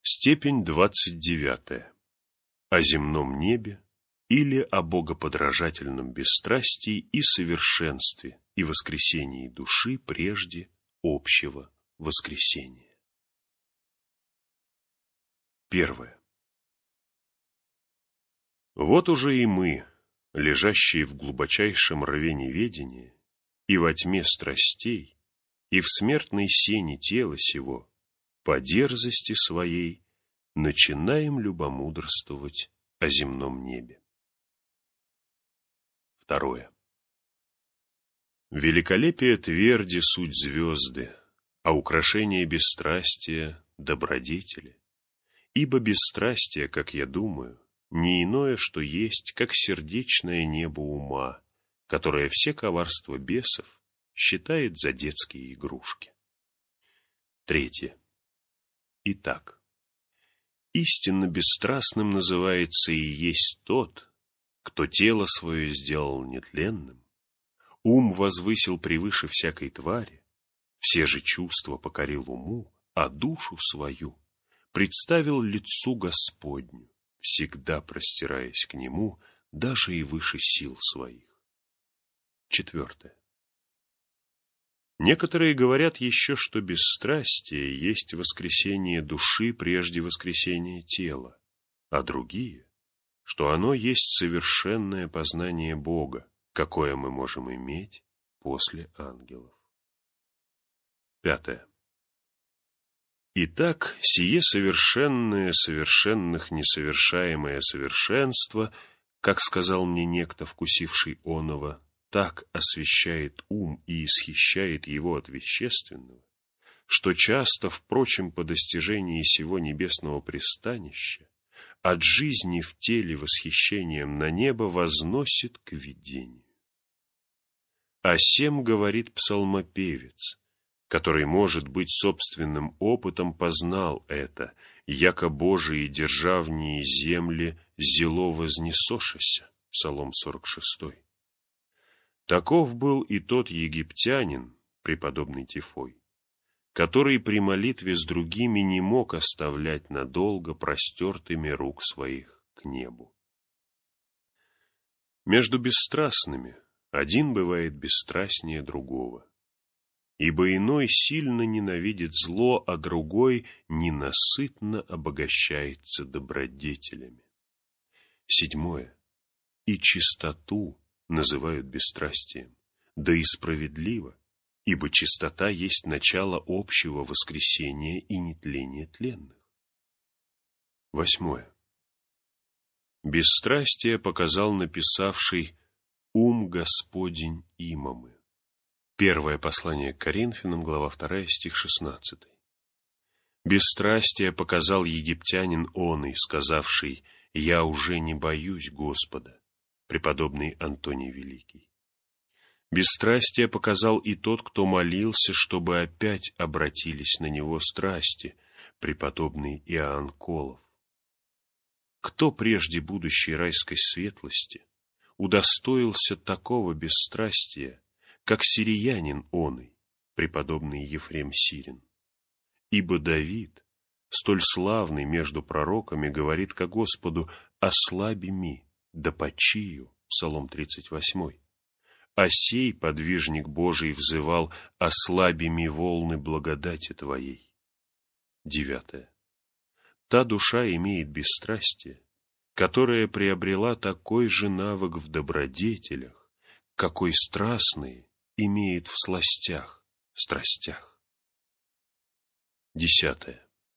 Степень 29. О земном небе или о богоподражательном бесстрастии и совершенстве и воскресении души прежде общего воскресения. 1. Вот уже и мы, лежащие в глубочайшем рве неведения, и во тьме страстей, и в смертной сени тела сего, по дерзости своей начинаем любомудрствовать о земном небе. 2. Великолепие тверди суть звезды, а украшение бесстрастия — добродетели. Ибо бесстрастие, как я думаю, не иное, что есть, как сердечное небо ума, которое все коварства бесов считает за детские игрушки. 3. Итак, истинно бесстрастным называется и есть тот, кто тело свое сделал нетленным, ум возвысил превыше всякой твари, все же чувства покорил уму, а душу свою представил лицу Господню, всегда простираясь к нему, даже и выше сил своих. 4. Некоторые говорят еще, что бесстрастие есть воскресение души прежде воскресения тела, а другие, что оно есть совершенное познание Бога, какое мы можем иметь после ангелов. 5. Итак, сие совершенное совершенных несовершаемое совершенство, как сказал мне некто, вкусивший оного, так освещает ум и исхищает его от вещественного, что часто, впрочем, по достижении сего небесного пристанища, от жизни в теле восхищением на небо возносит к видению. О сем говорит псалмопевец, который, может быть, собственным опытом познал это, яко Божии державние земли зело вознесошися. Псалом 46. Таков был и тот египтянин, преподобный Тифой, который при молитве с другими не мог оставлять надолго простертыми рук своих к небу. Между бесстрастными один бывает бесстрастнее другого, ибо иной сильно ненавидит зло, а другой ненасытно обогащается добродетелями. 7. И чистоту называют бесстрастием, да и справедливо, ибо чистота есть начало общего воскресения и нетления тленных. 8. Бесстрастие показал написавший «Ум Господень имамы». Первое послание к Коринфянам, глава 2, стих 16. Бесстрастие показал египтянин оный, сказавший «Я уже не боюсь Господа», преподобный Антоний Великий. Бесстрастие показал и тот, кто молился, чтобы опять обратились на него страсти, преподобный Иоанн Колов. Кто прежде будущей райской светлости удостоился такого бесстрастия, как сириянин оный, преподобный Ефрем Сирин? Ибо Давид, столь славный между пророками, говорит ко Господу: «Ослаби ми, да почию», Псалом 38. А сей подвижник Божий взывал: «Ослаби ми волны благодати Твоей». 9. Та душа имеет бесстрастие, которая приобрела такой же навык в добродетелях, какой страстные имеет в сластях, страстях. 10.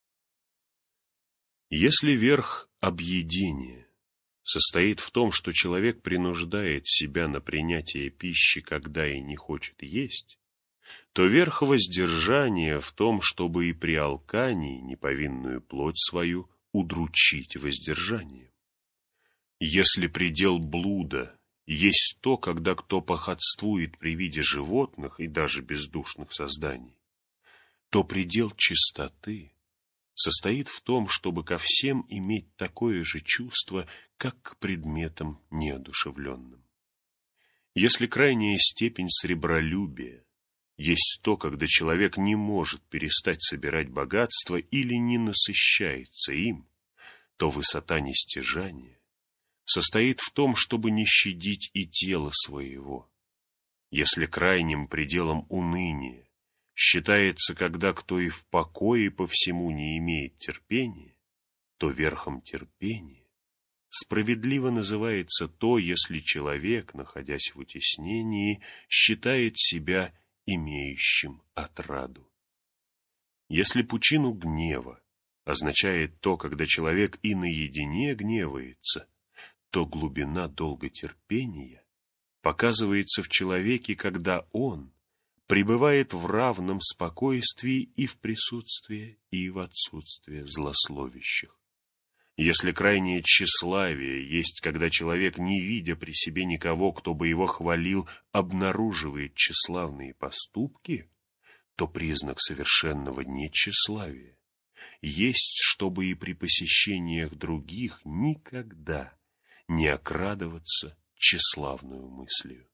Если верх объедения состоит в том, что человек принуждает себя на принятие пищи, когда и не хочет есть, то верх воздержания в том, чтобы и при алкании неповинную плоть свою удручить воздержанием. Если предел блуда есть то, когда кто похотствует при виде животных и даже бездушных созданий, то предел чистоты состоит в том, чтобы ко всем иметь такое же чувство, как к предметам неодушевленным. Если крайняя степень сребролюбия есть то, когда человек не может перестать собирать богатство или не насыщается им, то высота нестяжания состоит в том, чтобы не щадить и тело своего. Если крайним пределом уныния считается, когда кто и в покое по всему не имеет терпения, то верхом терпения справедливо называется то, если человек, находясь в утеснении, считает себя имеющим отраду. Если пучину гнева означает то, когда человек и наедине гневается, то глубина долготерпения показывается в человеке, когда он пребывает в равном спокойствии и в присутствии, и в отсутствии злословящих. Если крайнее тщеславие есть, когда человек, не видя при себе никого, кто бы его хвалил, обнаруживает тщеславные поступки, то признак совершенного нетщеславия есть, чтобы и при посещениях других никогда не окрадываться тщеславную мыслью.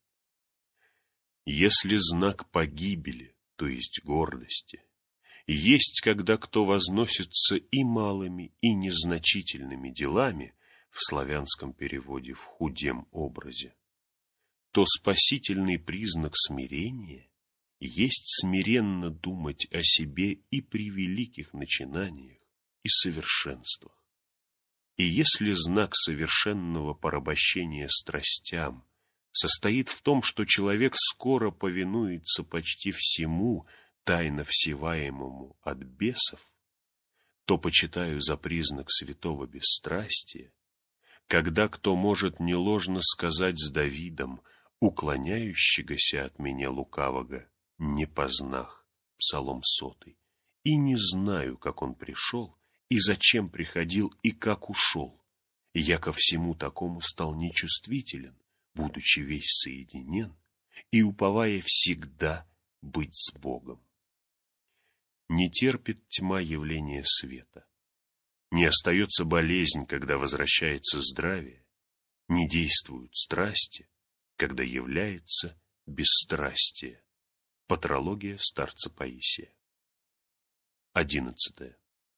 Если знак погибели, то есть гордости, есть, когда кто возносится и малыми, и незначительными делами, в славянском переводе в худем образе, то спасительный признак смирения есть смиренно думать о себе и при великих начинаниях и совершенствах. И если знак совершенного порабощения страстям состоит в том, что человек скоро повинуется почти всему, тайно всеваемому от бесов, то почитаю за признак святого бесстрастия, когда кто может неложно сказать с Давидом, уклоняющегося от меня лукавого, не познах, Псалом 100, и не знаю, как он пришел, и зачем приходил, и как ушел, и я ко всему такому стал нечувствителен, будучи весь соединен, и уповая всегда быть с Богом. Не терпит тьма явления света, не остается болезнь, когда возвращается здравие, не действуют страсти, когда является бесстрастие. Патрология старца Паисия. 11.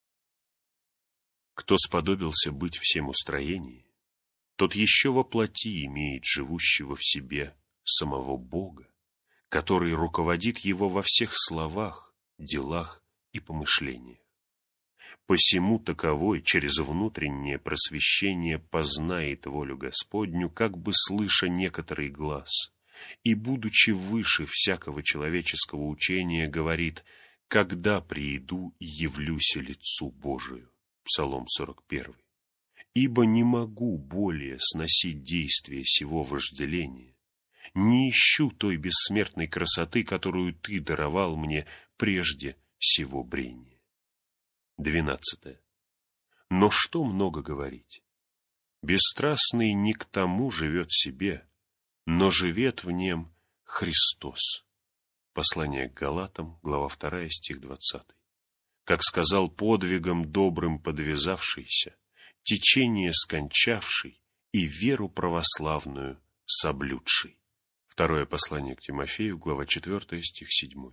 Кто сподобился быть всем устроении, тот еще во плоти имеет живущего в себе самого Бога, который руководит его во всех словах, делах и помышлениях. Посему таковой через внутреннее просвещение познает волю Господню, как бы слыша некоторый глас, и, будучи выше всякого человеческого учения, говорит: «Когда прииду и явлюся лицу Божию». Псалом 41. «Ибо не могу более сносить действия сего вожделения, не ищу той бессмертной красоты, которую Ты даровал мне прежде сего брения». 12. Но что много говорить? Бесстрастный не к тому живет себе, но живет в нем Христос. Послание к Галатам, глава 2, стих 20. Как сказал, подвигом добрым подвязавшийся, течение скончавший и веру православную соблюдший. Второе послание к Тимофею, глава 4, стих 7.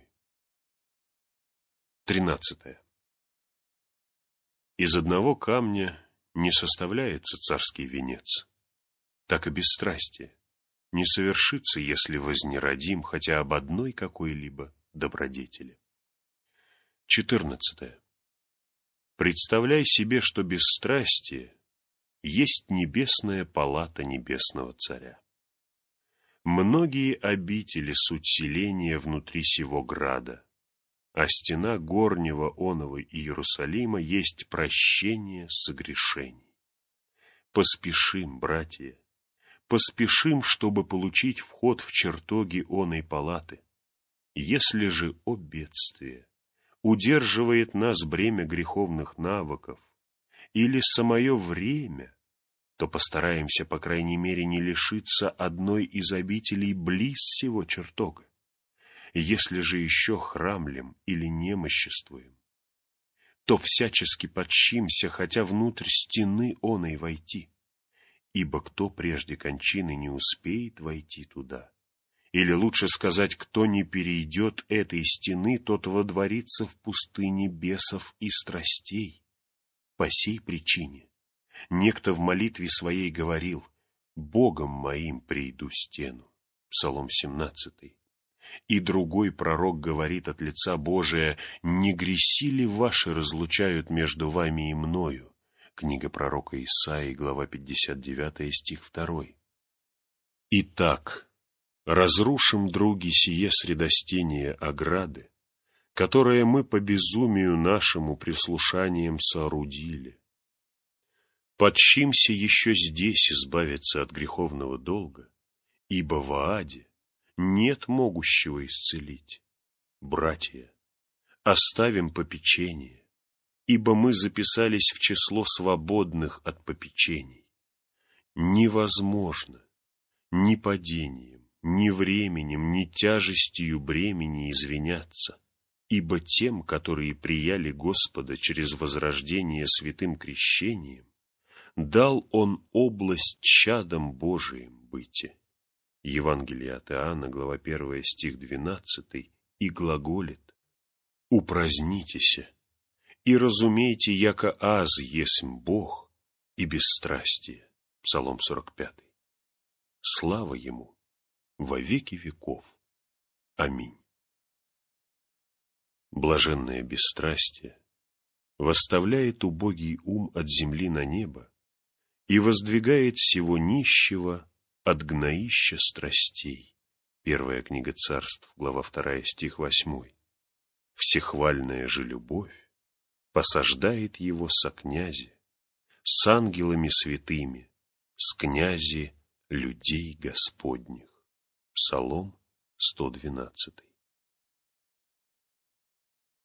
13. Из одного камня не составляется царский венец, так и бесстрастие не совершится, если вознеродим хотя об одной какой-либо добродетели. 14. Представляй себе, что бесстрастие есть небесная палата небесного царя. Многие обители суть селения внутри сего града, а стена горнего оного Иерусалима есть прощение согрешений. Поспешим, братья, поспешим, чтобы получить вход в чертоги оной палаты. Если же, о бедствие, удерживает нас бремя греховных навыков или самое время, то постараемся, по крайней мере, не лишиться одной из обителей близ сего чертога. Если же еще храмлем или немоществуем, то всячески подчимся, хотя внутрь стены оной войти. Ибо кто прежде кончины не успеет войти туда, Или лучше сказать, кто не перейдет этой стены, тот водворится в пустыне бесов и страстей. По сей причине некто в молитве своей говорил: «Богом моим прейду стену». Псалом 17. И другой пророк говорит от лица Божия: «Не греси ли ваши разлучают между вами и мною?» Книга пророка Исаии, глава 59, стих 2. Итак, разрушим, други, сие средостение ограды, которое мы по безумию нашему прислушанием соорудили. Подчимся еще здесь избавиться от греховного долга, ибо в Ааде нет могущего исцелить. Братья, оставим попечение, ибо мы записались в число свободных от попечений. Невозможно ни падением, ни временем, ни тяжестью бремени извиняться, ибо тем, которые прияли Господа через возрождение святым крещением, дал Он область чадом Божиим быти. Евангелие от Иоанна, глава 1, стих 12, и глаголит: «Упразднитеся, и разумейте, яко аз есмь Бог и бесстрастие». Псалом 45. Слава Ему во веки веков. Аминь. Блаженное бесстрастие восставляет убогий ум от земли на небо и воздвигает сего нищего от гноища страстей. Первая книга Царств, глава 2, стих 8. Всехвальная же любовь посаждает его со князи, с ангелами святыми, с князи людей Господних. Псалом 112.